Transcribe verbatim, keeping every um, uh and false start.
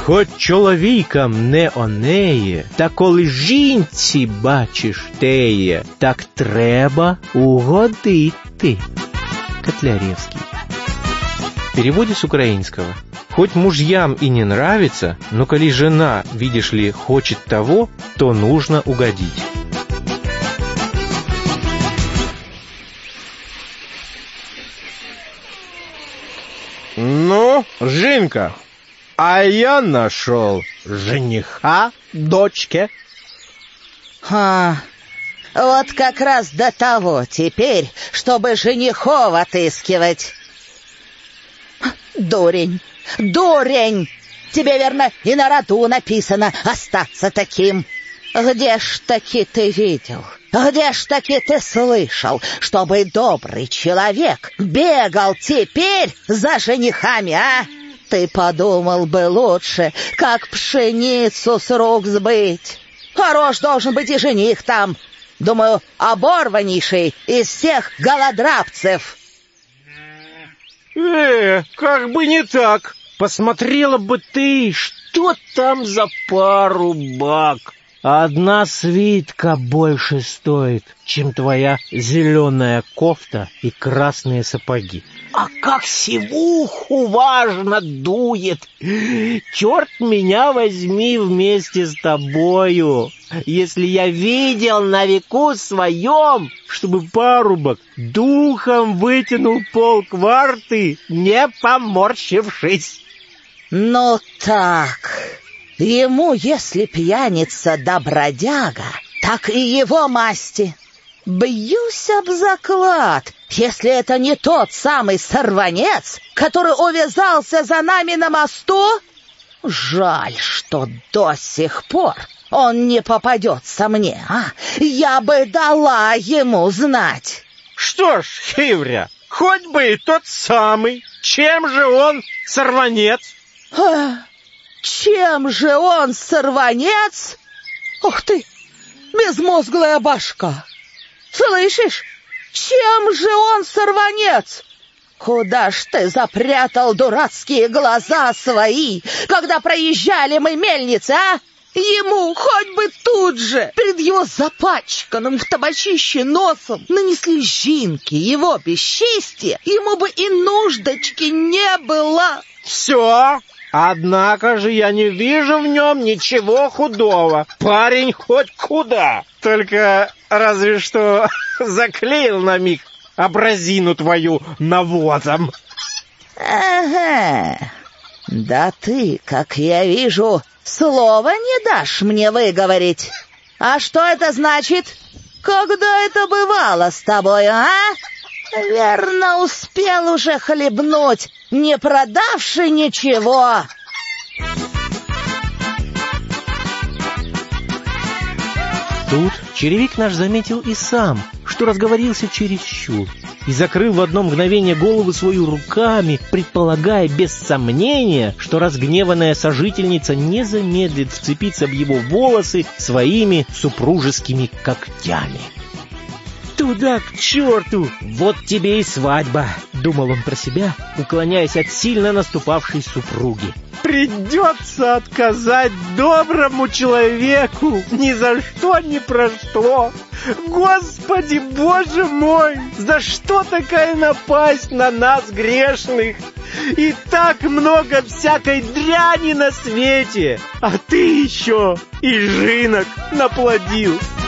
Хоч чоловікам не онеє, та коли жінці бачиш теє, так треба угодити. Котляревский. В переводе с украинского. Хоть мужьям и не нравится, но коли жена, видишь ли, хочет того, то нужно угодить. Ну, Жинка, а я нашел жениха дочке. А, вот как раз до того теперь, чтобы женихов отыскивать. Дурень, дурень! Тебе, верно, и на роду написано остаться таким. Где ж таки ты видел, где ж таки ты слышал, чтобы добрый человек бегал теперь за женихами, а? Ты подумал бы лучше, как пшеницу с рук сбыть. Хорош должен быть и жених там. Думаю, оборваннейший из всех голодрабцев. Э, как бы не так. Посмотрела бы ты, что там за парубак. Одна свитка больше стоит, чем твоя зеленая кофта и красные сапоги. А как сивуху важно дует! Черт меня возьми вместе с тобою, если я видел на веку своем, чтобы парубок духом вытянул полкварты, не поморщившись. Ну так... Ему, если пьяница да бродяга, так и его масти. Бьюсь об заклад, если это не тот самый сорванец, который увязался за нами на мосту. Жаль, что до сих пор он не попадется мне, а? Я бы дала ему знать. Что ж, Хивря, хоть бы и тот самый. Чем же он сорванец? А... Чем же он сорванец? Ух ты, безмозглая башка! Слышишь? Чем же он сорванец? Куда ж ты запрятал дурацкие глаза свои, когда проезжали мы мельницы, а? Ему хоть бы тут же, перед его запачканным в табачище носом, нанесли жинки его бесчестия, ему бы и нуждочки не было. Все. Однако же я не вижу в нем ничего худого. Парень хоть куда. Только разве что заклеил на миг образину твою навозом. Ага. Да ты, как я вижу, слова не дашь мне выговорить. А что это значит? Когда это бывало с тобой, а? Верно, успел уже хлебнуть, не продавши ничего. Тут черевик наш заметил и сам, что разговорился чересчур, и закрыл в одно мгновение голову свою руками, предполагая без сомнения, что разгневанная сожительница не замедлит вцепиться в его волосы своими супружескими когтями. «Туда, к черту! Вот тебе и свадьба!» — думал он про себя, уклоняясь от сильно наступавшей супруги. «Придется отказать доброму человеку ни за что, ни про что! Господи, Боже мой! За что такая напасть на нас, грешных? И так много всякой дряни на свете! А ты еще и жинок наплодил!»